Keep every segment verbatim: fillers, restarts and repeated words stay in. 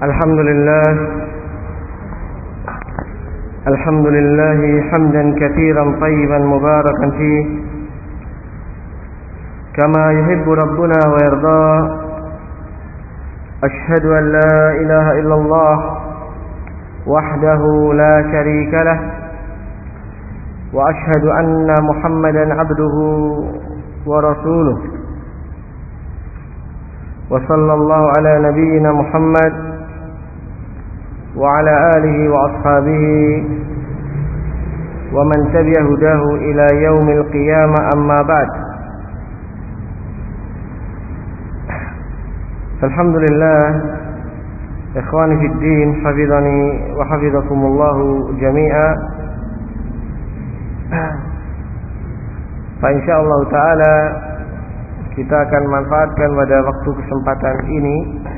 الحمد لله الحمد لله حمدا كثيرا طيبا مباركا فيه كما يحب ربنا ويرضاه. أشهد أن لا إله إلا الله وحده لا شريك له، وأشهد أن محمدا عبده ورسوله. وصلى الله على نبينا محمد وعلى آله وأصحابه ومن تبع هداه إلى يوم القيامة. أما بعد، فالحمد لله إخواني في الدين، حفظني وحفظكم الله جميعا. فإنsyaallah ta'ala kita akan manfaatkan pada waktu kesempatan ini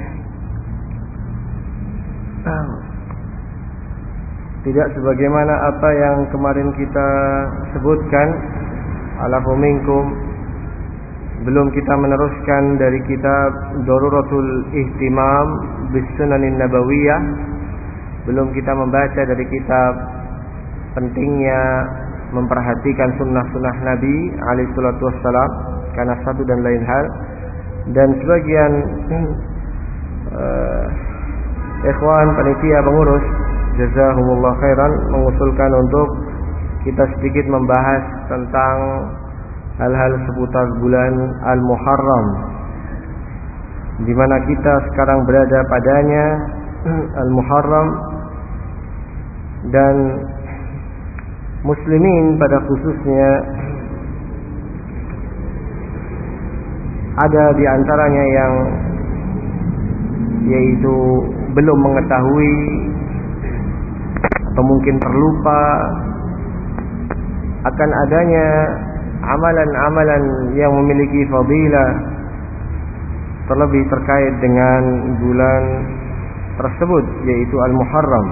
tidak sebagaimana apa yang kemarin kita sebutkan, alafu minkum, belum kita meneruskan dari kitab Daruratul Ihtimam bis Sunanin Nabawiyah, belum kita membaca dari kitab pentingnya memperhatikan sunnah-sunnah Nabi alaihi salatu wassalam karena satu dan lain hal. Dan sebagian uh, ikhwan panitia pengurus jazahumullah khairan mengusulkan untuk kita sedikit membahas tentang hal-hal seputar bulan Al-Muharram, di mana kita sekarang berada padanya, Al-Muharram, dan muslimin pada khususnya ada di antaranya yang yaitu belum mengetahui atau mungkin terlupa akan adanya amalan-amalan yang memiliki fadilah, terlebih terkait dengan bulan tersebut yaitu Al-Muharram.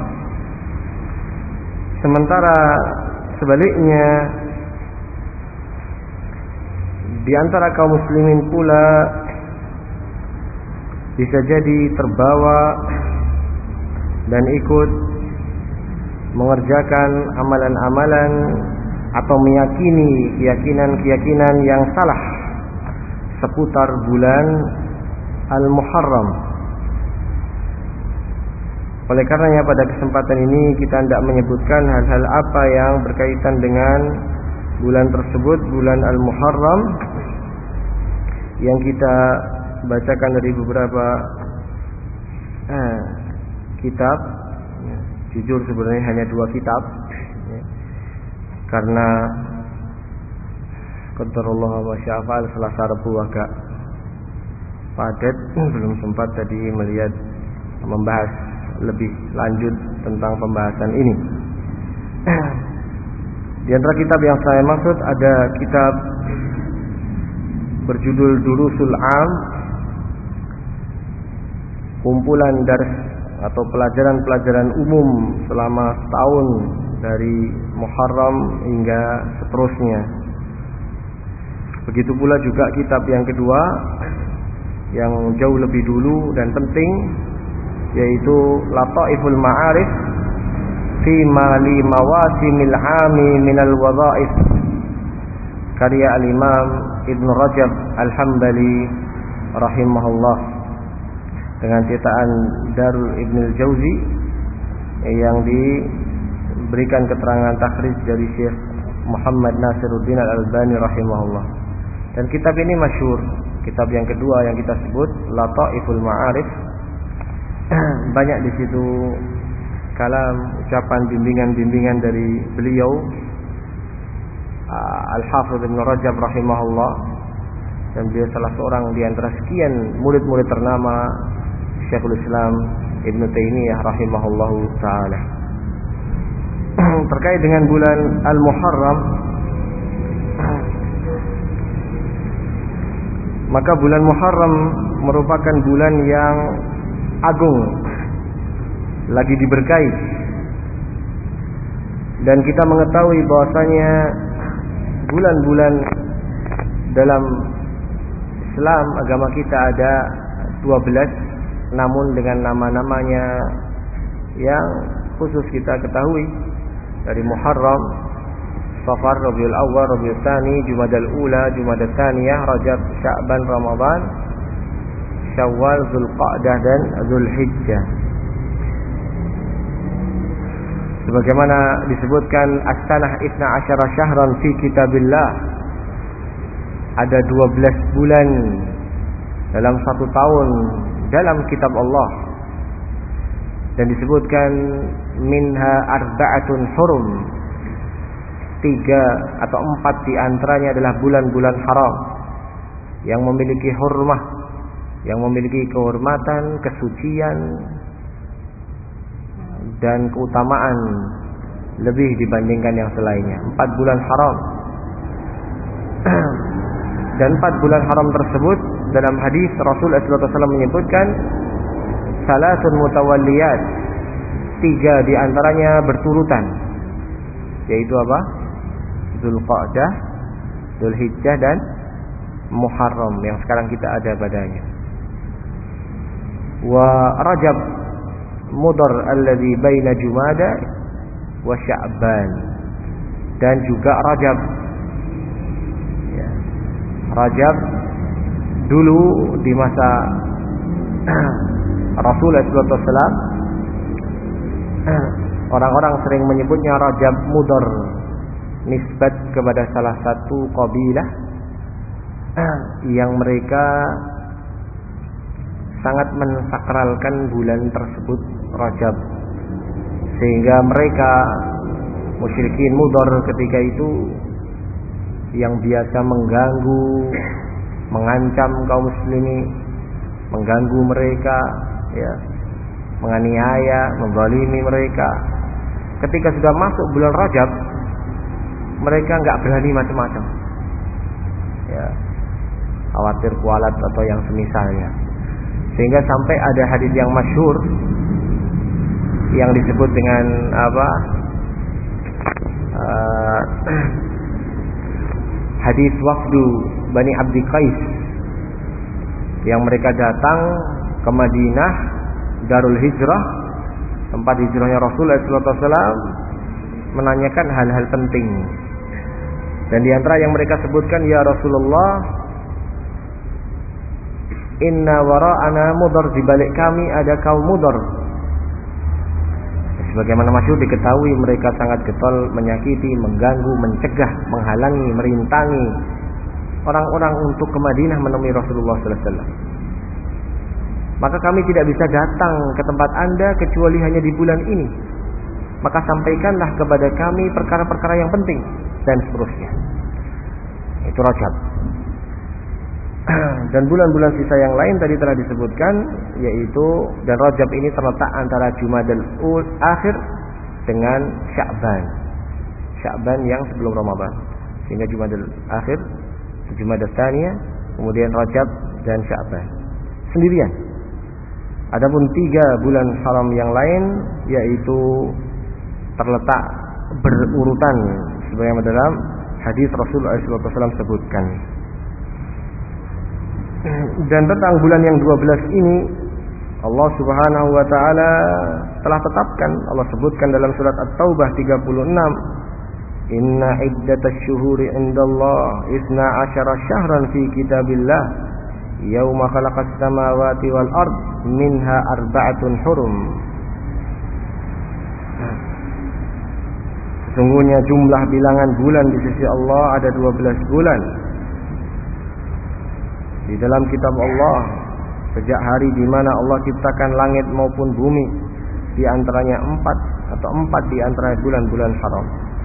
Sementara sebaliknya di antara kaum muslimin pula bisa jadi terbawa dan ikut mengerjakan amalan-amalan atau meyakini keyakinan-keyakinan yang salah seputar bulan Al-Muharram. Oleh karenanya pada kesempatan ini kita hendak menyebutkan hal-hal apa yang berkaitan dengan bulan tersebut, bulan Al-Muharram, yang kita bacakan dari beberapa eh, kitab. Jujur sebenarnya hanya dua kitab, ya, karena qadarullah wa sya'fa'al Selasa Rabu agak padat, belum sempat tadi melihat membahas lebih lanjut tentang pembahasan ini. Di antara kitab yang saya maksud ada kitab berjudul Durusul Am, kumpulan dars atau pelajaran-pelajaran umum selama setahun dari Muharram hingga seterusnya. Begitu pula juga kitab yang kedua yang jauh lebih dulu dan penting, yaitu Lataiful Ma'arif fi Mali Mawasimil Ami Minal Wadhaif, karya Al-Imam Ibn Rajab Al-Hambali rahimahullah, dengan cetakan Darul Ibn Al-Jauzi yang diberikan keterangan takhrij dari Syekh Muhammad Nasiruddin Al-Albani rahimahullah. Dan kitab ini masyhur, kitab yang kedua yang kita sebut Lataiful Ma'arif. Banyak di situ kalam, ucapan, bimbingan-bimbingan dari beliau Al-Hafidh Ibn Rajab rahimahullah, dan beliau salah seorang di antara sekian murid-murid ternama Syekhul Islam Ibn Taimiyah rahimahullahu ta'ala. Terkait dengan bulan Al-Muharram, maka bulan Muharram merupakan bulan yang agung, lagi diberkahi, dan kita mengetahui bahwasanya bulan-bulan dalam Islam agama kita ada dua belas namun dengan nama-namanya yang khusus kita ketahui dari Muharram, Safar, Rabiul Awwal, Rabiul Tsani, Jumadal Ula, Jumadal Tsaniyah, Rajab, Sya'ban, Ramadan, Syawal, Dzulqa'dah dan Dzulhijjah. Sebagaimana disebutkan as-sanah isna asyara syahran fi kitabillah, ada dua belas bulan dalam satu tahun dalam kitab Allah, dan disebutkan minha arba'atun hurum, tiga atau empat di antaranya adalah bulan-bulan haram yang memiliki hurmah, yang memiliki kehormatan, kesucian dan keutamaan lebih dibandingkan yang selainnya. Empat bulan haram. Dan empat bulan haram tersebut dalam hadis Rasulullah shallallahu alaihi wasallam menyebutkan salasun mutawalliyat, tiga di antaranya berturutan, yaitu apa? Dzulqa'dah, Dzulhijjah dan Muharram yang sekarang kita ada padanya. Wa Rajab Mudhar alladhi baina Jumada wa Sya'ban, dan juga Rajab. Ya. Rajab dulu di masa Rasulullah shallallahu alaihi wasallam orang-orang sering menyebutnya Rajab Mudhar, nisbat kepada salah satu kabilah yang mereka sangat mensakralkan bulan tersebut, Rajab, sehingga mereka musyrikin Mudhar ketika itu yang biasa mengganggu, mengancam kaum muslimin, mengganggu mereka, ya, menganiaya, membalimi mereka. Ketika sudah masuk bulan Rajab, mereka nggak berani macam-macam, ya, khawatir kualat atau yang semisalnya. Sehingga sampai ada hadis yang masyhur yang disebut dengan apa? Uh, hadis wafdu Bani Abdi Qais, yang mereka datang ke Madinah, Darul Hijrah, tempat hijrahnya Rasulullah shallallahu alaihi wasallam, menanyakan hal-hal penting. Dan di antara yang mereka sebutkan, ya Rasulullah, inna wara'ana Mudhar, di balik kami ada kaum Mudhar. Sebagaimana masyhur diketahui, mereka sangat getol menyakiti, mengganggu, mencegah, menghalangi, merintangi orang-orang untuk ke Madinah menemui Rasulullah sallallahu alaihi wasallam. Maka kami tidak bisa datang ke tempat Anda kecuali hanya di bulan ini. Maka sampaikanlah kepada kami perkara-perkara yang penting, dan seterusnya. Itu Rajab. Dan bulan-bulan sisa yang lain tadi telah disebutkan, yaitu, dan Rajab ini terletak antara Jumadal Akhir dengan Sya'ban. Sya'ban yang sebelum Ramadan. Sehingga Jumadal Akhir, Jumadal Tsaniyah, kemudian Rajab dan Sya'ban. Sendirian. Adapun tiga bulan haram yang lain, yaitu terletak berurutan sebagaimana dalam hadis Rasulullah shallallahu alaihi wasallam sebutkan. Dan tentang bulan yang dua belas ini, Allah Subhanahu wa taala telah tetapkan, Allah sebutkan dalam surat At-Taubah tiga puluh enam, inna iddatash syuhuri indallah isna asyara syahran fi kitabillah yauma khalaqas samawati wal ard minha arba'atun hurum. Sesungguhnya jumlah bilangan bulan di sisi Allah ada dua belas bulan di dalam kitab Allah sejak hari di mana Allah ciptakan langit maupun bumi, di antaranya empat atau empat di antara bulan-bulan haram.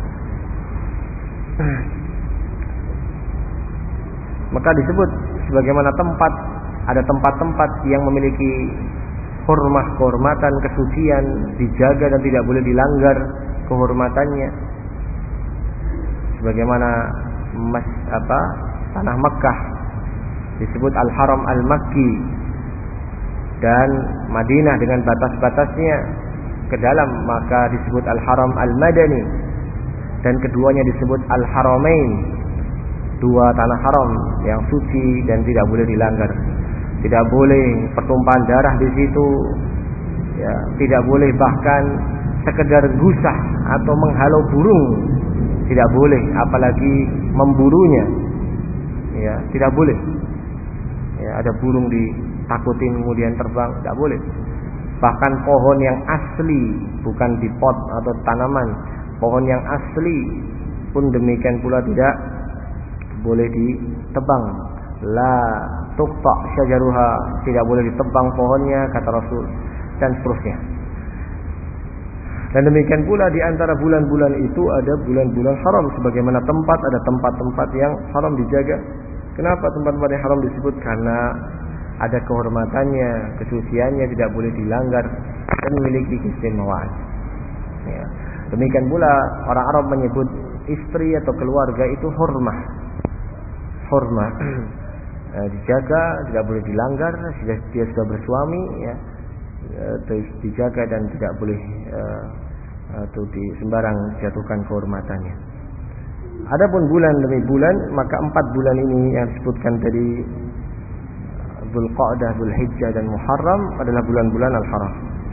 Maka disebut sebagaimana tempat, ada tempat-tempat yang memiliki hormat, kehormatan, kesucian, dijaga dan tidak boleh dilanggar kehormatannya. Sebagaimana mas apa tanah Mekkah disebut Al-Haram Al-Makki, dan Madinah dengan batas-batasnya ke dalam maka disebut Al-Haram Al-Madani, dan keduanya disebut Al-Haramain, dua tanah haram yang suci dan tidak boleh dilanggar. tidak boleh pertumpahan darah di situ, ya, tidak boleh bahkan sekedar gusah atau menghalau burung, tidak boleh, apalagi memburunya, ya, tidak boleh. Ya, ada burung ditakutin kemudian terbang, tidak boleh. Bahkan pohon yang asli, bukan di pot atau tanaman, pohon yang asli pun demikian pula tidak boleh ditebang. La tuqta syajaruha, tidak boleh ditebang pohonnya, kata Rasul, dan seterusnya. Dan demikian pula di antara bulan-bulan itu ada bulan-bulan haram, sebagaimana tempat, ada tempat-tempat yang haram dijaga. Kenapa tempat-tempat yang haram disebut? Karena ada kehormatannya, kesuciannya, tidak boleh dilanggar dan memiliki keistimewaan. Ya. Demikian pula orang Arab menyebut istri atau keluarga itu hurmah. Hurmah. Eh, dijaga, tidak boleh dilanggar, sudah dia sudah bersuami, ya, eh, dijaga dan tidak boleh eh, atau di sembarang jatuhkan kehormatannya. Adapun bulan demi bulan, maka empat bulan ini yang disebutkan tadi, Dzulqa'dah, Dzulhijjah dan Muharram, adalah bulan-bulan al-haram.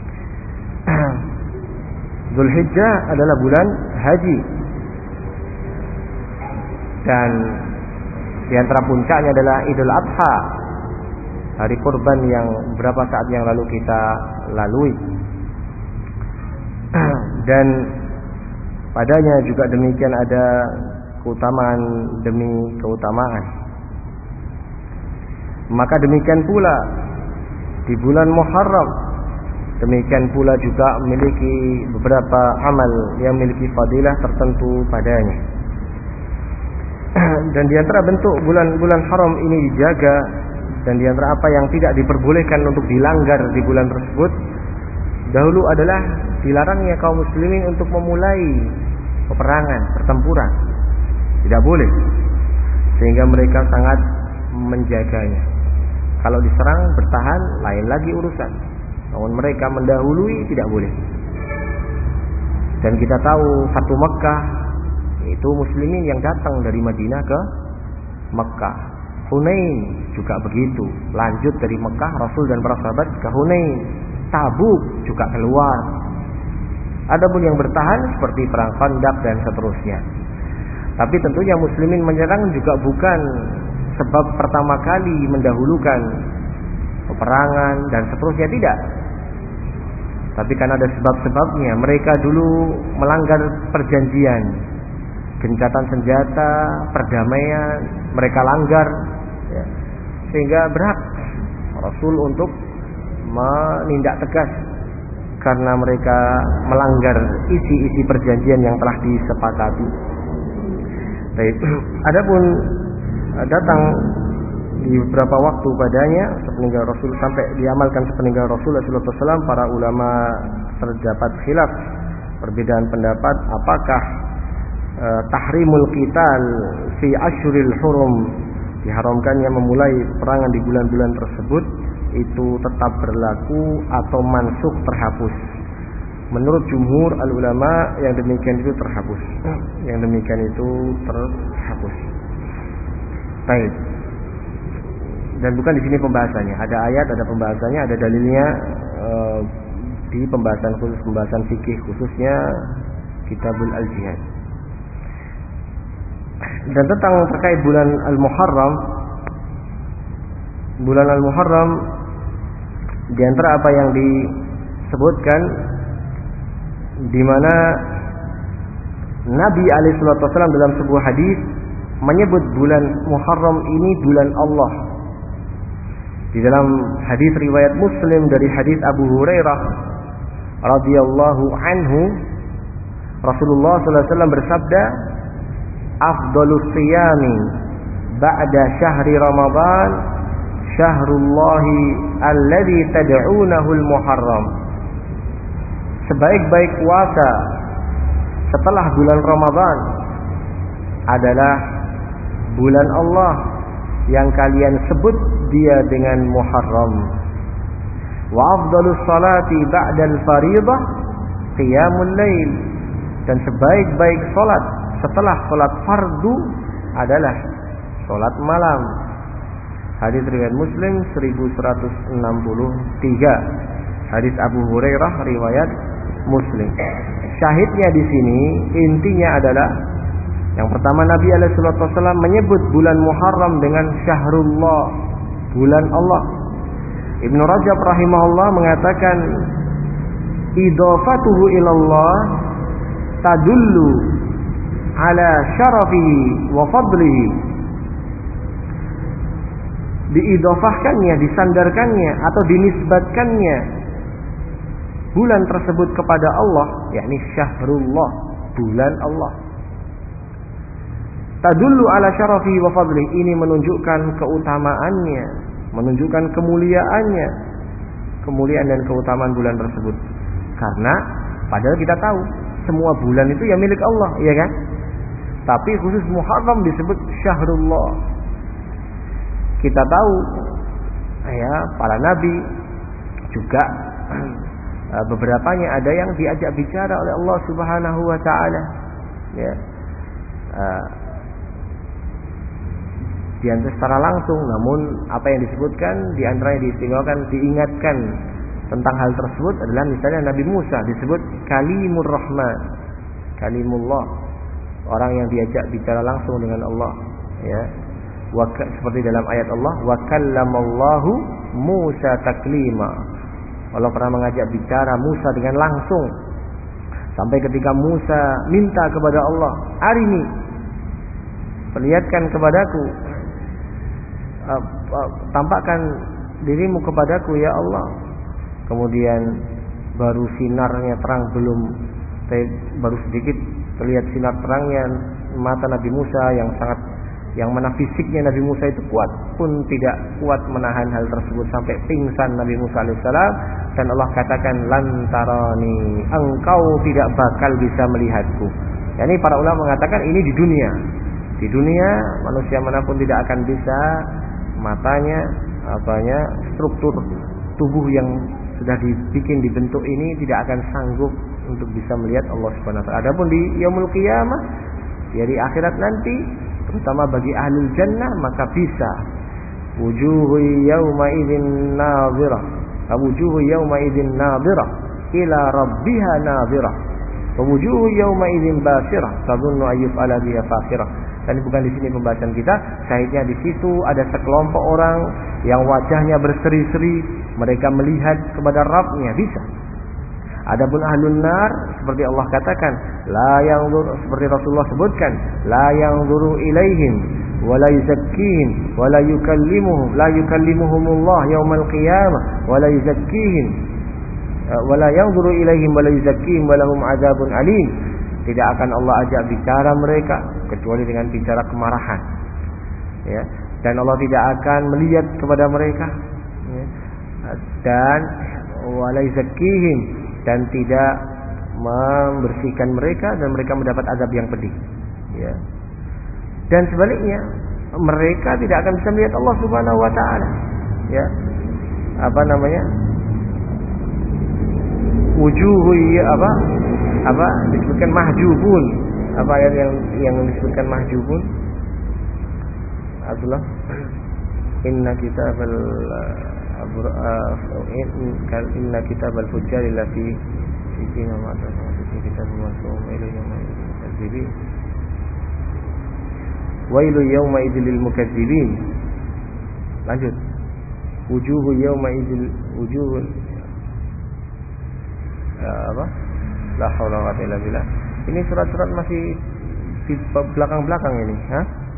Dzulhijjah adalah bulan haji, dan di antara puncaknya adalah Idul Adha, hari kurban yang beberapa saat yang lalu kita lalui. Dan padanya juga demikian ada keutamaan demi keutamaan. Maka demikian pula di bulan Muharram, demikian pula juga memiliki beberapa amal yang memiliki fadilah tertentu padanya. Dan di antara bentuk bulan-bulan haram ini dijaga, dan di antara apa yang tidak diperbolehkan untuk dilanggar di bulan tersebut, dahulu adalah dilarangnya kaum muslimin untuk memulai peperangan, pertempuran. Tidak boleh. Sehingga mereka sangat menjaganya. Kalau diserang bertahan lain lagi urusan. Namun mereka mendahului tidak boleh. Dan kita tahu Fatu Makkah itu muslimin yang datang dari Madinah ke Makkah. Hunain juga begitu. Lanjut dari Makkah Rasul dan para sahabat ke Hunain. Tabuk juga keluar. Adapun yang bertahan seperti perang Khandaq dan seterusnya. Tapi tentunya muslimin menyerang juga bukan sebab pertama kali mendahulukan peperangan dan seterusnya, tidak. Tapi karena ada sebab-sebabnya. Mereka dulu melanggar perjanjian, gencatan senjata, perdamaian, mereka langgar, ya. Sehingga berhak Rasul untuk menindak tegas karena mereka melanggar isi-isi perjanjian yang telah disepakati. Baik. Adapun datang di beberapa waktu padanya sepeninggal Rasul, sampai diamalkan sepeninggal Rasul sallallahu alaihi wasallam, para ulama terdapat khilaf, perbedaan pendapat apakah uh, tahrimul qital fi asyuril hurum, diharamkannya memulai perangan di bulan-bulan tersebut, itu tetap berlaku atau mansukh, terhapus. Menurut jumhur al-ulama yang demikian itu terhapus. Yang demikian itu terhapus. Baik. Dan bukan di sini pembahasannya. Ada ayat, ada pembahasannya, ada dalilnya e, di pembahasan khusus, pembahasan fikih khususnya Kitabul Al-Jihad. Dan tentang terkait bulan Al-Muharram, bulan Al-Muharram di antara apa yang disebutkan, di mana Nabi alaihi salatu wasallam dalam sebuah hadis menyebut bulan Muharram ini bulan Allah. Di dalam hadis riwayat Muslim dari hadis Abu Hurairah radhiyallahu anhu, Rasulullah sallallahu alaihi wasallam bersabda, "Afdhalus siyami ba'da syahri Ramadan syahrullahi alladzi tad'unahu al-Muharram." Sebaik-baik puasa setelah bulan Ramadan adalah bulan Allah yang kalian sebut dia dengan Muharram. Wa afdhalus salati ba'dal fariidah qiyamul lail. Dan sebaik-baik salat setelah salat fardu adalah salat malam. Hadis riwayat Muslim seribu seratus enam puluh tiga. Hadis Abu Hurairah riwayat Muslim. Syahidnya di sini intinya adalah yang pertama, Nabi alaihi wasallam menyebut bulan Muharram dengan Syahrullah, bulan Allah. Ibnu Rajab rahimahullah mengatakan idhafatuhu ilallah tadullu ala syarafihi wa fadlihi. Diidhafahkannya, disandarkannya atau dinisbatkannya bulan tersebut kepada Allah, yakni Syahrullah, bulan Allah. Tadullu ala syarafihi wa fadlihi, ini menunjukkan keutamaannya, menunjukkan kemuliaannya, kemuliaan dan keutamaan bulan tersebut. Karena padahal kita tahu semua bulan itu ya milik Allah, ya kan? Tapi khusus Muharram disebut Syahrullah. Kita tahu ya, para nabi juga beberapanya ada yang diajak bicara oleh Allah Subhanahu wa taala, ya. Di antara secara langsung, namun apa yang disebutkan di antara yang diistimewakan, diingatkan tentang hal tersebut adalah misalnya Nabi Musa disebut Kalimur Rahman, Kalimullah, orang yang diajak bicara langsung dengan Allah, ya. Waka, seperti dalam ayat Allah, wa kallamallahu Musa taklima. Allah pernah mengajak bicara Musa dengan langsung, sampai ketika Musa minta kepada Allah, arini, perlihatkan kepadaku, uh, uh, tampakkan dirimu kepadaku ya Allah. Kemudian baru sinarnya terang, belum baru sedikit terlihat sinar terangnya mata Nabi Musa yang sangat, yang mana fisiknya Nabi Musa itu kuat pun tidak kuat menahan hal tersebut, sampai pingsan Nabi Musa alaihissalam. Dan Allah katakan lantarani, engkau tidak bakal bisa melihatku. Yani para ulama mengatakan ini di dunia. Di dunia manusia manapun tidak akan bisa, matanya, apanya, struktur tubuh yang sudah dibikin dibentuk ini tidak akan sanggup untuk bisa melihat Allah Subhanahu wa taala. Adapun di yaumul qiyamah, ya di akhirat nanti, terutama bagi ahlul jannah, maka bisa. Wujuhu yawma idzin nadhirah, wujuhu yawma idzin nadhirah ila rabbiha nadhirah, wa wujuhu yawma idzin basirah tadhunnu ayyuf'ala biha fakhirah. Dan bukan di sini pembahasan kita. Syahidnya di situ ada sekelompok orang yang wajahnya berseri-seri, mereka melihat kepada Rabb-nya, bisa. Adapun ahlun nar, seperti Allah katakan, la yanzur, seperti Rasulullah sebutkan, la yanzuru ilaihim wa la yuzakkihim wa la yukallimuhum la yukallimuhumullah yaumal qiyamah wa la yuzakkihim wa la yanzuru ilaihim wa la yuzakkihim wa lahum adzabun alim. Tidak akan Allah ajak bicara mereka kecuali dengan bicara kemarahan, ya. Dan Allah tidak akan melihat kepada mereka, ya. Dan wa la yuzakkihim, dan tidak membersihkan mereka, dan mereka mendapat azab yang pedih, ya. Dan sebaliknya, mereka tidak akan bisa melihat Allah Subhanahu wa taala, ya. Apa namanya? Wujuhu apa? Apa disebutkan mahjubun? Apa ayat yang yang disebutkan mahjubun? Abdullah, inna kitabal inna kitabal fujjari lati sijin wa ma'atana kitab masum ilu yawma idzil wailu yawma idzil lil mukadzibin. Lanjut. Wujuhu yawma idzil wujuhun apa? La haula wa la quwwata illa billah. Ini surat-surat masih di belakang-belakang ini, ha?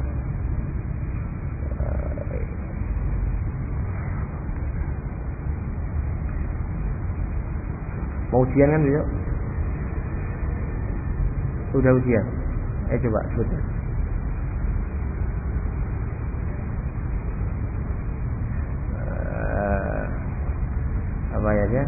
Mau ujian kan besok? Sudah ujian. Eh coba sebutkan. Uh, apa ayatnya?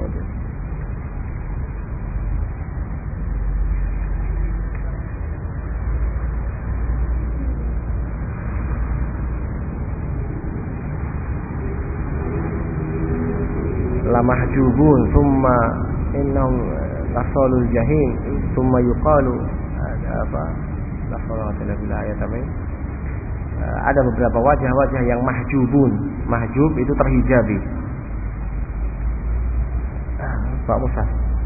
La mahjubun thumma innahum lasalul jahim thumma yuqalu ada apa la salawat illa billah ayat apa ada beberapa wajah-wajah yang mahjubun. Mahjub itu terhijabi. Pak Musa.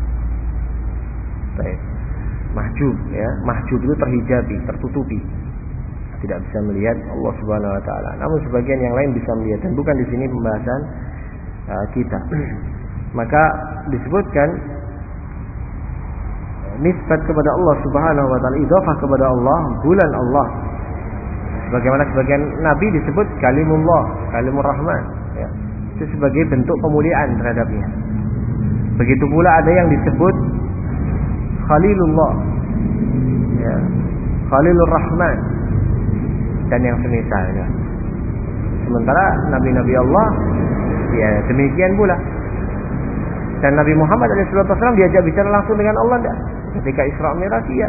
Baik. Mahjub ya, mahjub itu terhijabi, tertutupi. Tidak bisa melihat Allah Subhanahu wa taala. Namun sebagian yang lain bisa melihat, dan bukan di sini pembahasan uh, kita. Maka disebutkan nisbat kepada Allah Subhanahu wa taala, idhafah kepada Allah, bulan Allah. Bagaimana sebagian nabi disebut kalimullah, kalimur rahman ya. Itu sebagai bentuk pemuliaan terhadapnya. Begitu pula ada yang disebut Khalilullah ya, Khalilur Rahman dan yang semisalnya. Sementara nabi-nabi Allah ya demikian pula. Dan Nabi Muhammad shallallahu alaihi wasallam diajak bicara langsung dengan Allah enggak? Ketika Isra Mi'raj ya.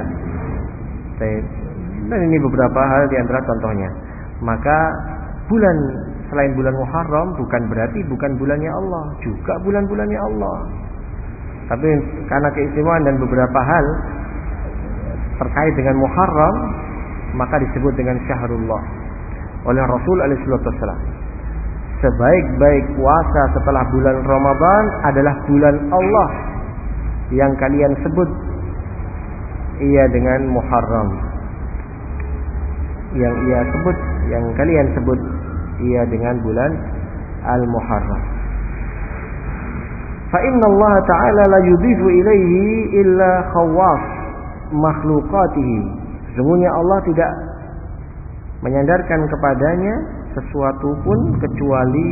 Dan ini beberapa hal di antara contohnya. Maka bulan selain bulan Muharram bukan berarti bukan bulannya Allah, juga bulan-bulannya Allah. Tapi karena keistimewaan dan beberapa hal terkait dengan Muharram, maka disebut dengan Syahrullah oleh Rasul alaihi wasallam. Sebaik-baik puasa setelah bulan Ramadan adalah bulan Allah yang kalian sebut ia dengan Muharram. Yang ia sebut, yang kalian sebut ia dengan bulan Al-Muharram. Fa inna Allah Ta'ala la yudhifu ilaihi illa khawwas makhluqatihi. Sesungguhnya Allah tidak menyandarkan kepadanya sesuatu pun kecuali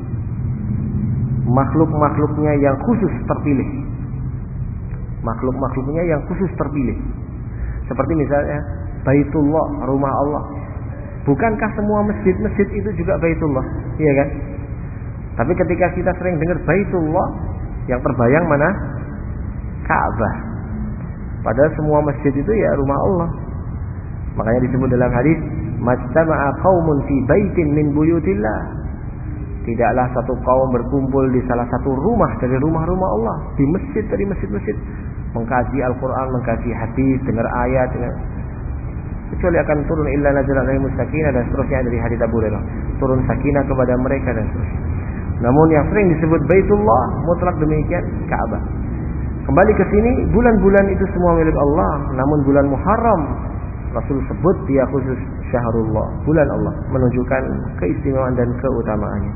makhluk-makhluknya yang khusus terpilih. Makhluk-makhluknya yang khusus terpilih. Seperti misalnya Baitullah, rumah Allah. Bukankah semua masjid-masjid itu juga Baitullah? Iya kan? Tapi ketika kita sering dengar Baitullah, yang terbayang mana? Ka'bah. Padahal semua masjid itu ya rumah Allah. Makanya disebut dalam hadis, majtama'a qaumun fi baitin min buyutillah. Tidaklah satu kaum berkumpul di salah satu rumah dari rumah-rumah Allah, di masjid dari masjid-masjid, mengkaji Al-Qur'an, mengkaji hadis, dengar ayat, dengar, kecuali akan turun illa nazalat alaihim sakinah dan seterusnya dari hadis Abu Hurairah. Turun sakinah kepada mereka dan seterusnya. Namun yang sering disebut Baitullah mutlak demikian Ka'bah. Kembali ke sini, bulan-bulan itu semua milik Allah, namun bulan Muharram Rasul sebut dia khusus Syahrullah, bulan Allah, menunjukkan keistimewaan dan keutamaannya.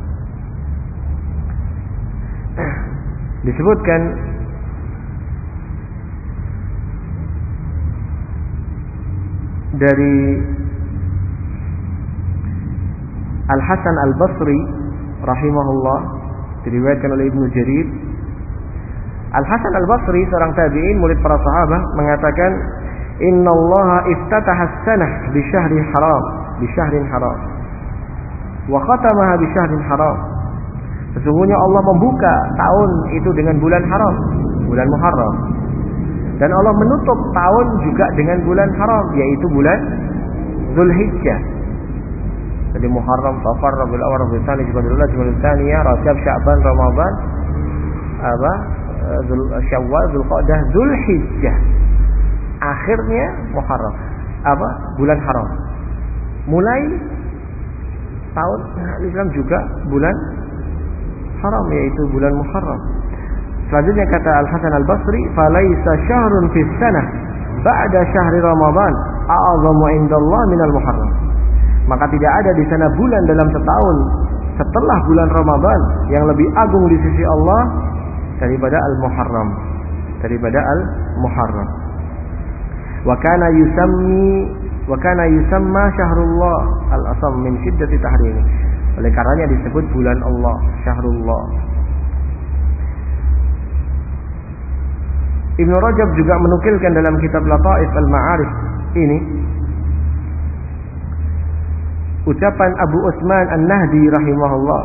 Disebutkan dari Al-Hasan Al-Basri rahimahullah, diriwayatkan oleh Ibnu Jarir. Al-Hasan Al-Basri seorang tabi'in, murid para sahabat, mengatakan, Inna Allah iftataha as-sanah bi syahri haram, bi syahrin haram, wa khatamaha bi syahrin haram. Sesungguhnya Allah membuka tahun itu dengan bulan haram, bulan Muharram. Dan Allah menutup tahun juga dengan bulan haram, yaitu bulan Zulhijjah. Jadi Muharram, Safar, Rabiul Awwal, Rabiul Tsani, Jumadil Ula, Jumadil Tsaniyah, Rajab, Sya'ban, Ramadan, apa? Syawal, Dzulqa'dah, Zulhijjah. Akhirnya Muharram, apa? Bulan haram. Mulai tahun Islam juga bulan haram, yaitu bulan Muharram. Selanjutnya kata Al-Hasan Al-Basri, "Falaisa syahrun fis sanah ba'da syahri Ramadan a'zamu indallah minal Muharram." Maka tidak ada di sana bulan dalam setahun setelah bulan Ramadan yang lebih agung di sisi Allah daripada Al-Muharram, daripada Al-Muharram. Wa kana yusammi wa kana yusamma syahrullah al-asam min shiddati tahrimi. Oleh karenanya disebut bulan Allah, syahrullah. Ibnu Rajab juga menukilkan dalam kitab Lataif al-Ma'arif ini ucapan Abu Utsman An-Nahdi rahimahullah.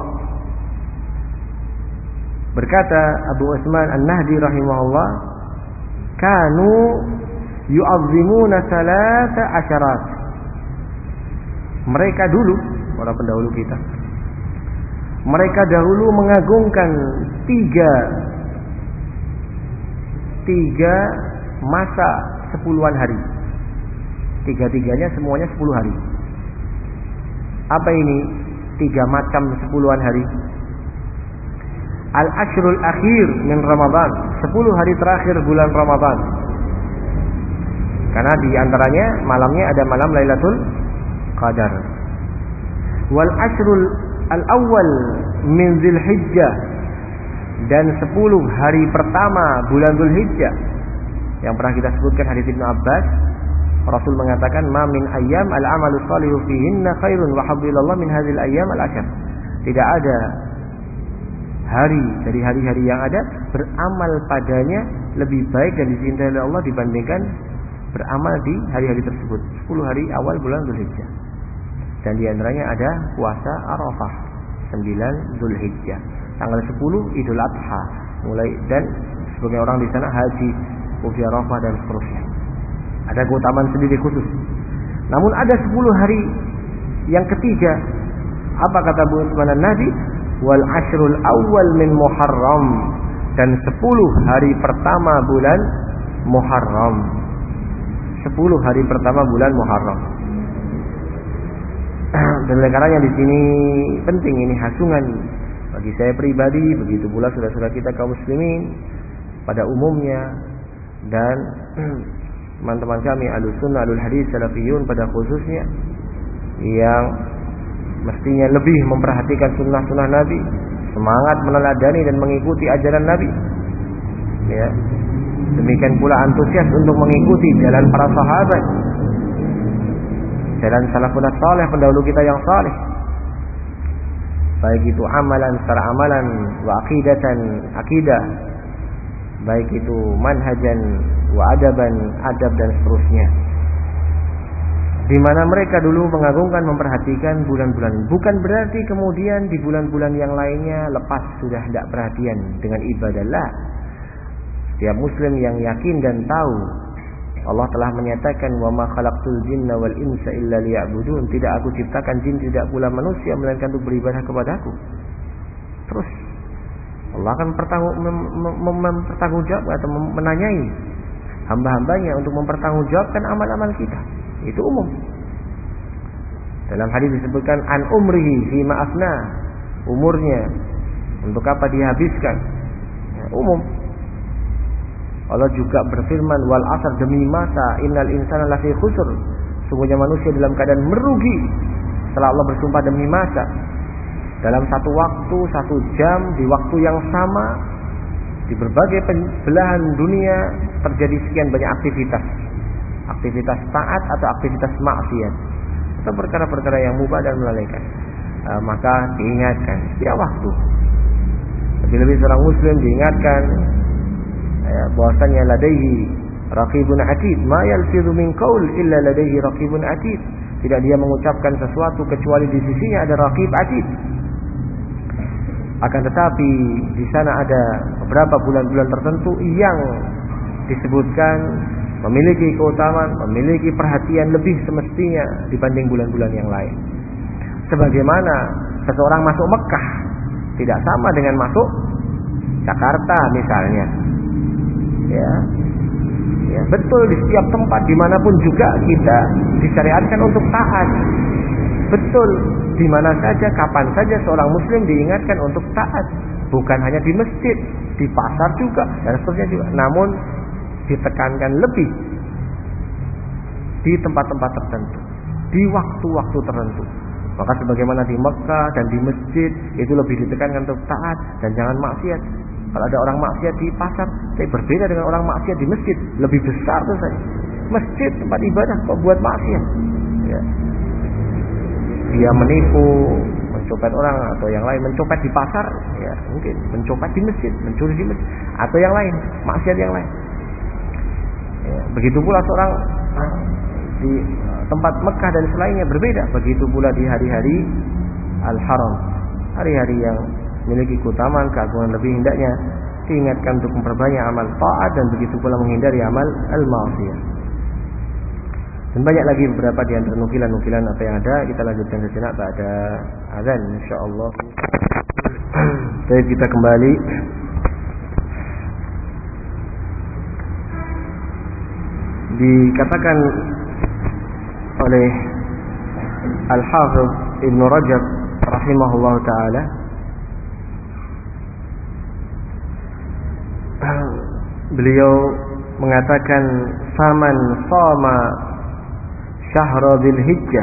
Berkata Abu Utsman An-Nahdi rahimahullah, kanu yu'azzimuna salasa asyarat. Mereka dulu, para pendahulu kita, mereka dahulu mengagungkan tiga tiga masa sepuluhan hari. Tiga-tiganya semuanya sepuluh hari. Apa ini? Tiga macam sepuluhan hari. Al-ashrul akhir min Ramadan, sepuluh hari terakhir bulan Ramadan. Karena di antaranya malamnya ada malam Lailatul Qadar. Wal ashrul al-awwal min Dzulhijjah, dan sepuluh hari pertama bulan Dzulhijjah. Yang pernah kita sebutkan hadis Ibnu Abbas, Rasul mengatakan, "Ma min ayyam al-amalu shalihu fihinna khairun wa habbilallah min hadzal ayyam al-ashr." Tidak ada hari dari hari-hari yang ada beramal padanya lebih baik dan dicintai oleh Allah dibandingkan beramal di hari-hari tersebut, sepuluh hari awal bulan Dzulhijjah. Dan di antaranya ada puasa Arafah, sembilan Dzulhijjah. Tanggal sepuluh Idul Adha, mulai, dan sebagai orang di sana haji, Ufi Arafah dan seterusnya. Ada keutamaan sendiri khusus. Namun ada sepuluh hari yang ketiga. Apa kata Bu Utsman An-Nahdi? Wal ashrul awwal min Muharram, dan sepuluh hari pertama bulan Muharram. Sepuluh hari pertama bulan Muharram. Dan oleh karenanya di sini penting, ini hasungan bagi saya pribadi, begitu pula saudara-saudara kita kaum muslimin pada umumnya, dan teman-teman kami Ahlus Sunnah Ahlul Hadis Salafiyun pada khususnya, yang mestinya lebih memperhatikan sunnah-sunnah Nabi, semangat meneladani dan mengikuti ajaran Nabi, ya. Demikian pula antusias untuk mengikuti jalan para sahabat, jalan salafun saleh, pendahulu kita yang saleh, baik itu amalan secara amalan, wa aqidatan, akidah, baik itu manhajan, wa adaban, adab, dan seterusnya. Di mana mereka dulu mengagungkan, memperhatikan bulan-bulan. Bukan berarti kemudian di bulan-bulan yang lainnya lepas, sudah tidak perhatian dengan ibadah. Lah, setiap muslim yang yakin dan tahu Allah telah menyatakan, wa ma khalaqtul jinna wal insa illa liya'budun, tidak aku ciptakan jin, tidak pula manusia melainkan untuk beribadah kepadaku. Terus Allah akan mempertanggungjawab atau menanyai hamba-hambanya untuk mempertanggungjawabkan amal-amal kita. Itu umum. Dalam hadis disebutkan an umrihi fi ma'afna, umurnya untuk apa dihabiskan, ya, umum. Allah juga berfirman, wal asr, demi masa, innal insana lafi khusr, sungguhnya manusia dalam keadaan merugi. Setelah Allah bersumpah demi masa, dalam satu waktu, satu jam, di waktu yang sama, di berbagai belahan dunia terjadi sekian banyak aktivitas, aktivitas taat atau aktivitas maksiat, atau perkara-perkara yang mubah dan melalaikan. E, maka diingatkan setiap waktu, lebih-lebih seorang muslim diingatkan, ya, bahwasanya ladaihi raqibun atid, ma yalfidhu min qaul illa ladaihi raqibun atid. Tidak dia mengucapkan sesuatu kecuali di sisinya ada raqib atid. Akan tetapi di sana ada beberapa bulan-bulan tertentu yang disebutkan memiliki keutamaan, memiliki perhatian lebih semestinya dibanding bulan-bulan yang lain. Sebagaimana seseorang masuk Mekah tidak sama dengan masuk Jakarta misalnya. Ya, ya, betul, di setiap tempat dimanapun juga kita disyariatkan untuk taat. Betul, di mana saja, kapan saja seorang muslim diingatkan untuk taat. Bukan hanya di masjid, di pasar juga, dan seterusnya juga. Namun ditekankan lebih di tempat-tempat tertentu, di waktu-waktu tertentu. Maka sebagaimana di Mekah dan di masjid itu lebih ditekankan untuk taat dan jangan maksiat. Kalau ada orang maksiat di pasar, tapi berbeda dengan orang maksiat di masjid, lebih besar tuh saja. Masjid tempat ibadah kok buat maksiat, ya. Dia menipu, mencopet orang atau yang lain, mencopet di pasar, ya mungkin mencopet di masjid, mencuri di masjid, atau yang lain, maksiat yang lain. Ya, begitu pula seorang di tempat Mekah dan selainnya berbeda. Begitu pula di hari-hari Al-Haram, hari-hari yang memiliki keutamaan, keagungan lebih, hendaknya diingatkan untuk memperbanyak amal taat dan begitu pula menghindari amal al-ma'siyah. Dan banyak lagi beberapa di antara nukilan-nukilan apa yang ada. Kita lanjutkan sejenak pada azan insyaallah. Baik, kita kembali. Dikatakan oleh Al-Hafidh Ibnu Rajab rahimahullah taala beliau mengatakan faman shama syahra dzulhijjah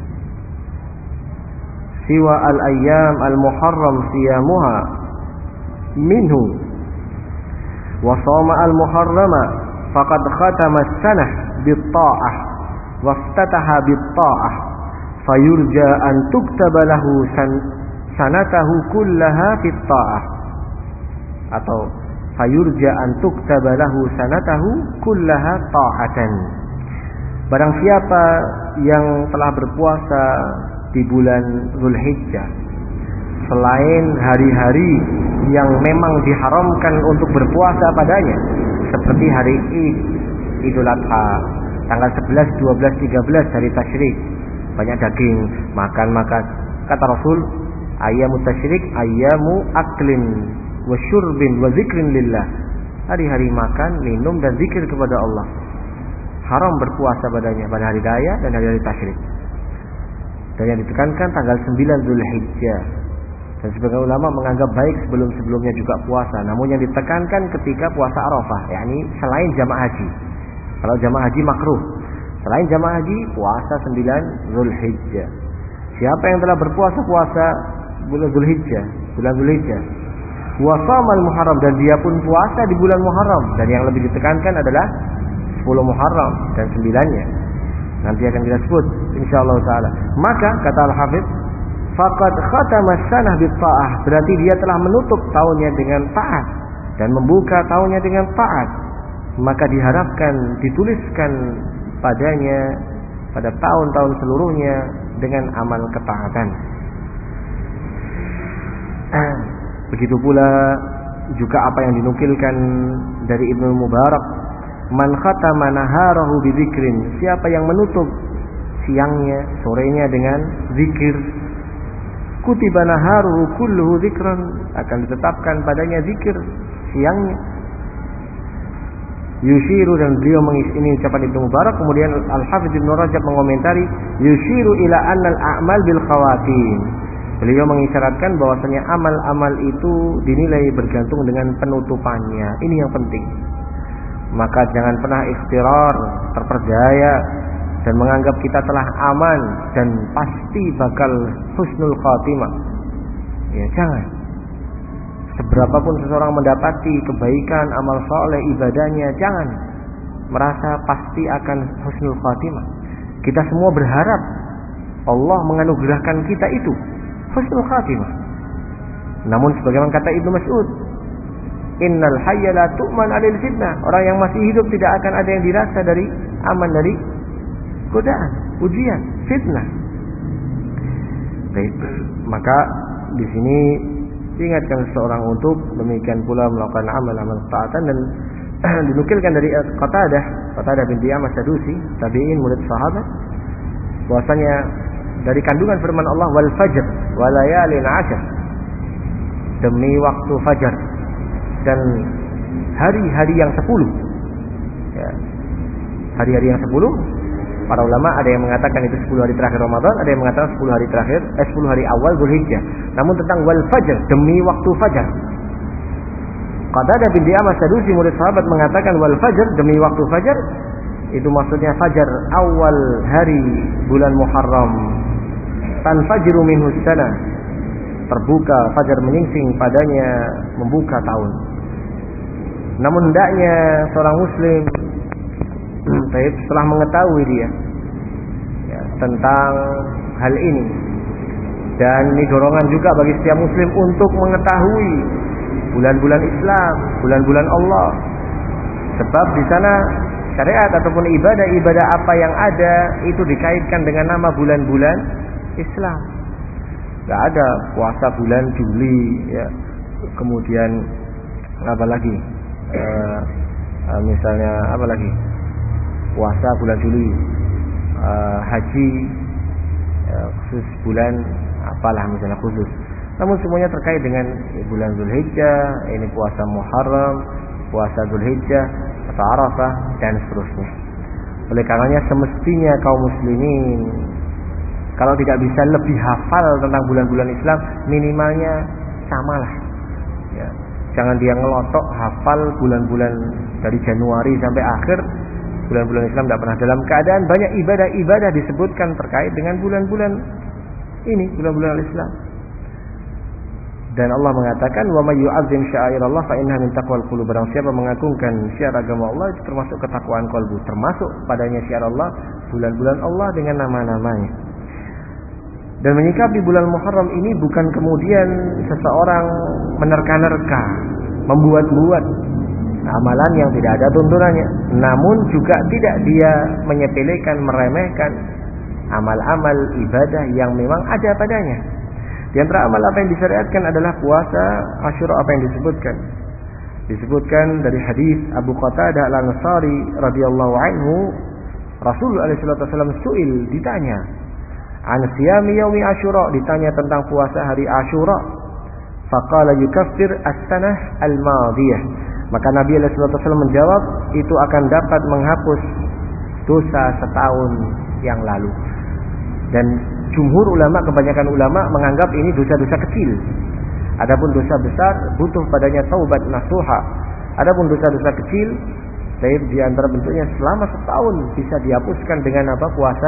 siwa al-ayyam al-muharram siyamuha minhu wa shama al-muharrama faqad khatama as-sanah bit-ta'ah waftataha bit-ta'ah fayurja an tuktaba lahu san- sanatahu kullaha fit-ta'ah atau fayurja an tuktaba lahu sanatahu kullaha ta'atan. Barang siapa yang telah berpuasa di bulan Dzulhijjah selain hari-hari yang memang diharamkan untuk berpuasa padanya, seperti hari Id, Idul Adha, tanggal sebelas, dua belas, tiga belas hari tasyrik, banyak daging, makan-makan. Kata Rasul, ayyamu tasyrik ayyamu aklin wa syurbin wa zikrin lillah. Hari-hari makan, minum dan zikir kepada Allah. Haram berpuasa padanya pada hari raya dan hari-hari tasyrik. Dan yang ditekankan tanggal sembilan Dzulhijjah. Dan sebagian ulama menganggap baik sebelum-sebelumnya juga puasa. Namun yang ditekankan ketika puasa Arafah, yakni selain jamaah haji. Kalau jamaah haji makruh. Selain jamaah haji, puasa sembilan Dzulhijjah. Siapa yang telah berpuasa puasa bulan Dzulhijjah, bulan Dzulhijjah, wa shamal Muharram, dan dia pun puasa di bulan Muharram, dan yang lebih ditekankan adalah sepuluh Muharram dan sembilannya. Nanti akan kita sebut insyaallah taala. Maka kata Al-Hafidz, faqad khatama sanah bit-ta'ah, berarti dia telah menutup tahunnya dengan taat dan membuka tahunnya dengan taat. Maka diharapkan dituliskan padanya pada tahun-tahun seluruhnya dengan amal ketaatan. Begitu pula juga apa yang dinukilkan dari Ibnu Mubarak, man khatama naharahu bidzikrin, siapa yang menutup siangnya, sorenya dengan zikir, kutiba naharuhu kulluhu dzikran, akan ditetapkan padanya zikir siangnya. Yushiru, dan beliau mengisi ini ucapan Ibnu Mubarak. Kemudian Al-Hafidz Ibnu Rajab mengomentari, yushiru ila annal a'mal bil khawatim. Beliau mengisyaratkan bahwasanya amal-amal itu dinilai bergantung dengan penutupannya. Ini yang penting. Maka jangan pernah ikhtirar, terpercaya dan menganggap kita telah aman dan pasti bakal husnul khatimah. Ya, jangan. Seberapapun seseorang mendapati kebaikan, amal soleh, ibadahnya, jangan merasa pasti akan husnul khatimah. Kita semua berharap Allah menganugerahkan kita itu husnul khatimah. Namun sebagaimana kata Ibnu Mas'ud, innal hayya la tu'man 'alil fitnah, orang yang masih hidup tidak akan ada yang dirasa dari aman dari godaan, ujian, fitnah. Baik, maka di sini diingatkan seseorang untuk demikian pula melakukan amal-amal ketaatan. Dan dinukilkan dari Qatadah, Qatadah bin Di'amah Sadusi, tabi'in murid sahabat, bahwasanya dari kandungan firman Allah, wal fajr wa layalin 'ashr, demi waktu fajar dan hari-hari yang sepuluh. Ya. Hari-hari yang sepuluh, para ulama ada yang mengatakan itu sepuluh hari terakhir Ramadan, ada yang mengatakan sepuluh hari terakhir, eh sepuluh hari awal Dzulhijjah. Namun tentang wal fajr, demi waktu fajar, Qatadah bin Di'amah Sadusi murid sahabat mengatakan wal fajr, demi waktu fajar, itu maksudnya fajar awal hari bulan Muharram, tanfajiru minhu sana, terbuka fajar menyingsing padanya, membuka tahun. Namun hendaknya seorang muslim setelah mengetahui dia ya, tentang hal ini, dan ini dorongan juga bagi setiap muslim untuk mengetahui bulan-bulan Islam, bulan-bulan Allah, sebab di sana syariat ataupun ibadah-ibadah apa yang ada itu dikaitkan dengan nama bulan-bulan Islam. Gak ada puasa bulan Juli, ya. Kemudian apa lagi? E, e, misalnya apa lagi? Puasa bulan Juli, e, haji e, khusus bulan apalah misalnya khusus. Namun semuanya terkait dengan bulan Dzulhijjah, ini puasa Muharram, puasa Dzulhijjah atau Arafah dan seterusnya. Oleh karenanya semestinya kaum muslimin Kalau tidak bisa lebih hafal tentang bulan-bulan Islam, minimalnya samalah. Ya. Jangan dia ngelotok hafal bulan-bulan dari Januari sampai akhir. Bulan-bulan Islam tidak pernah, dalam keadaan banyak ibadah-ibadah disebutkan terkait dengan bulan-bulan ini, bulan-bulan Islam. Dan Allah mengatakan, "Wa may yu'azzim sya'airallah fa innaha min taqwal qulub." Barang siapa mengagungkan syiar agama Allah, itu termasuk ketakwaan kalbu, termasuk padanya syiar Allah, bulan-bulan Allah dengan nama-namanya. Dan menyikapi bulan Muharram ini bukan kemudian seseorang menerka-nerka, membuat-buat amalan yang tidak ada tuntunannya, namun juga tidak dia menyepelekan, meremehkan amal-amal ibadah yang memang ada padanya. Di antara amal apa yang disyariatkan adalah puasa Asyura, apa yang disebutkan. Disebutkan dari hadis Abu Qatadah Al-Ansari radhiyallahu anhu, Rasulullah alaihi wasallam suil, ditanya, "An siyami yaumi Asyura," ditanya tentang puasa hari Asyura. Faqala yukaffir as-sanah al-madiyah. Maka Nabi alaihi wasallam menjawab, itu akan dapat menghapus dosa setahun yang lalu. Dan jumhur ulama, kebanyakan ulama menganggap ini dosa-dosa kecil. Adapun dosa besar butuh padanya taubat nasuha. Adapun dosa-dosa kecil, baik di antara bentuknya selama setahun bisa dihapuskan dengan apa? Puasa,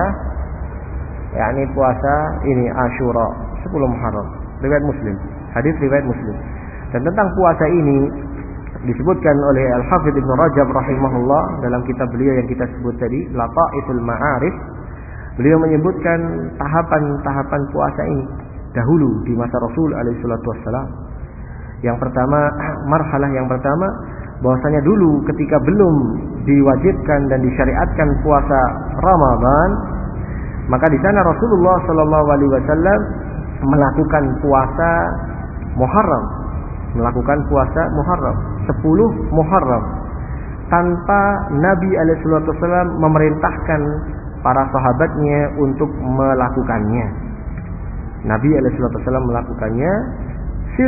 yakni puasa ini Asyura, sepuluh Muharram. Riwayat Muslim. Hadis riwayat Muslim. Dan tentang puasa ini disebutkan oleh Al-Hafidz Ibnu Rajab rahimahullah dalam kitab beliau yang kita sebut tadi, Lataiful Ma'arif. Beliau menyebutkan tahapan-tahapan puasa ini dahulu di masa Rasul alaihi salatu wassalam. Yang pertama, marhalah yang pertama, bahwasanya dulu ketika belum diwajibkan dan disyariatkan puasa Ramadan, maka di sana Rasulullah sallallahu alaihi wasallam melakukan puasa Muharram, melakukan puasa Muharram, sepuluh Muharram, tanpa Nabi alaihi salatu wassalam memerintahkan para sahabatnya untuk melakukannya. Nabi alaihi salatu wasallam melakukannya sir,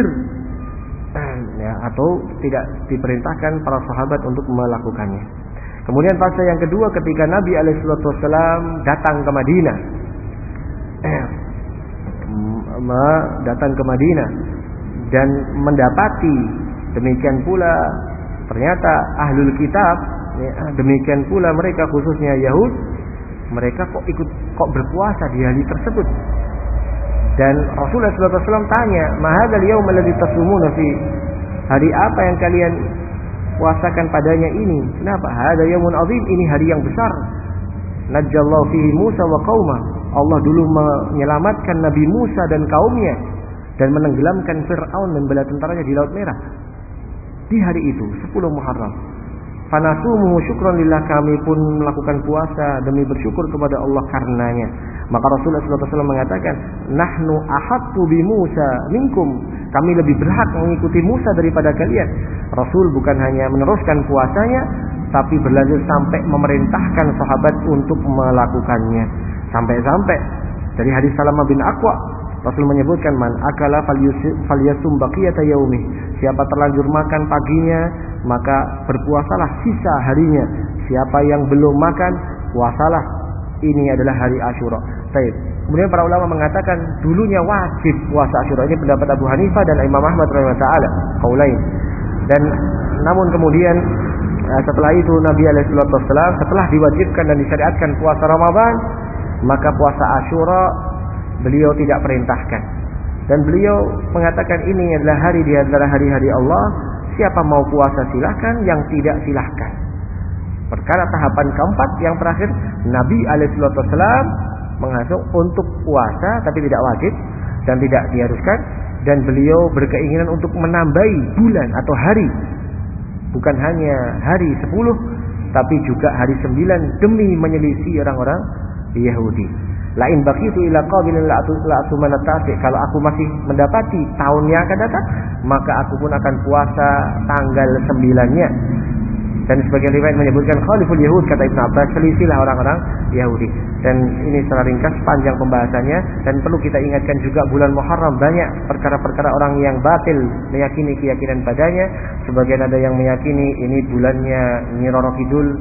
ya, atau tidak diperintahkan para sahabat untuk melakukannya. Kemudian fase yang kedua, ketika Nabi alaihi salatu wasallam datang ke Madinah, datang ke Madinah dan mendapati demikian pula ternyata ahlul kitab, ya, demikian pula mereka khususnya Yahud, mereka kok ikut kok berpuasa di hari tersebut. Dan Rasulullah sallallahu alaihi wasallam tanya, "Ma hadzal yaum alladzi tasumuna fi?" Hari apa yang kalian puasakan padanya ini? Kenapa? Hadza yaumun azim, ini hari yang besar. Najjallahu fihi Musa wa qaumah. Allah dulu menyelamatkan Nabi Musa dan kaumnya dan menenggelamkan Fir'aun dan bala tentaranya di Laut Merah. Di hari itu, sepuluh Muharram. Fanasumuhu syukran lillah, kami pun melakukan puasa demi bersyukur kepada Allah karenanya. Maka Rasulullah sallallahu alaihi wasallam mengatakan, "Nahnu ahaqqu bi Musa minkum." Kami lebih berhak mengikuti Musa daripada kalian. Rasul bukan hanya meneruskan puasanya, tapi berlanjut sampai memerintahkan sahabat untuk melakukannya. Sampai-sampai dari hadis Salamah bin Aqwa, Rasul menyebutkan, "Man akala falyasum baqiyata yaumih." Siapa terlanjur makan paginya, maka berpuasalah sisa harinya. Siapa yang belum makan, puasalah. Ini adalah hari Asyura. Baik. Kemudian para ulama mengatakan dulunya wajib puasa Asyura. Ini pendapat Abu Hanifah dan Imam Ahmad rahimahullah taala, qaulain. Dan namun kemudian setelah itu Nabi alaihi wasallam setelah diwajibkan dan disyariatkan puasa Ramadan, maka puasa Asyura beliau tidak perintahkan. Dan beliau mengatakan ini adalah hari di antara hari-hari Allah. Siapa mau puasa silahkan, yang tidak silahkan. Perkara tahapan keempat yang terakhir, Nabi alaihi wasallam mengasuh untuk puasa tapi tidak wajib dan tidak diharuskan, dan beliau berkeinginan untuk menambahi bulan atau hari, bukan hanya hari sepuluh tapi juga hari sembilan demi menyelisih orang-orang Yahudi. Lain baqitu ila qabilin la atumana tasi, kalau aku masih mendapati tahun yang akan datang, maka aku pun akan puasa tanggal sembilannya. Dan sebagian riwayat menyebutkan khaliful Yahud, kata Ibnu Abbas, selisihlah orang-orang Yahudi. Dan ini secara ringkas panjang pembahasannya, dan perlu kita ingatkan juga bulan Muharram banyak perkara-perkara orang yang batil meyakini keyakinan padanya. Sebagian ada yang meyakini ini bulannya Nyi Roro Kidul,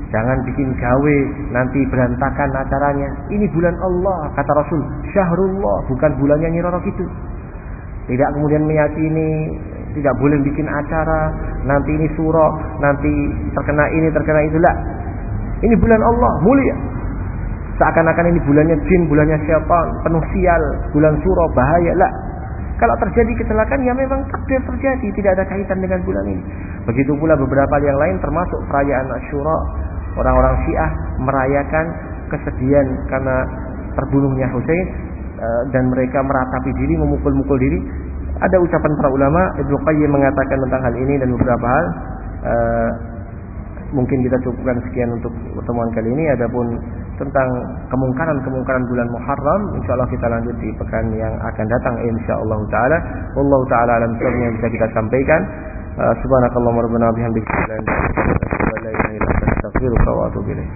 Jangan bikin gawe, nanti berantakan acaranya. Ini bulan Allah, kata Rasul, syahrullah, bukan bulannya Nyi Roro Kidul. Tidak kemudian meyakini tidak boleh bikin acara, nanti ini surah, nanti terkena ini, terkena itu. Lah, ini bulan Allah, mulia. Seakan-akan ini bulannya jin, bulannya syaitan, penuh sial, bulan surah, bahaya. Lah, kalau terjadi kecelakaan ya memang takdir terjadi, tidak ada kaitan dengan bulan ini. Begitu pula beberapa yang lain termasuk perayaan Asyura. Orang-orang Syiah merayakan kesedihan karena terbunuhnya Husain, dan mereka meratapi diri, memukul-mukul diri. Ada ucapan para ulama, Ibnu Qayyim mengatakan tentang hal ini dan beberapa hal. Uh, mungkin kita cukupkan sekian untuk pertemuan kali ini. Adapun tentang kemungkaran-kemungkaran bulan Muharram, insyaallah kita lanjut di pekan yang akan datang insyaallah taala. Wallahu taala alam yang bisa kita sampaikan. Uh, subhanakallahumma rabbana bihamdika la ilaha illa anta astaghfiruka wa atubu ilaik.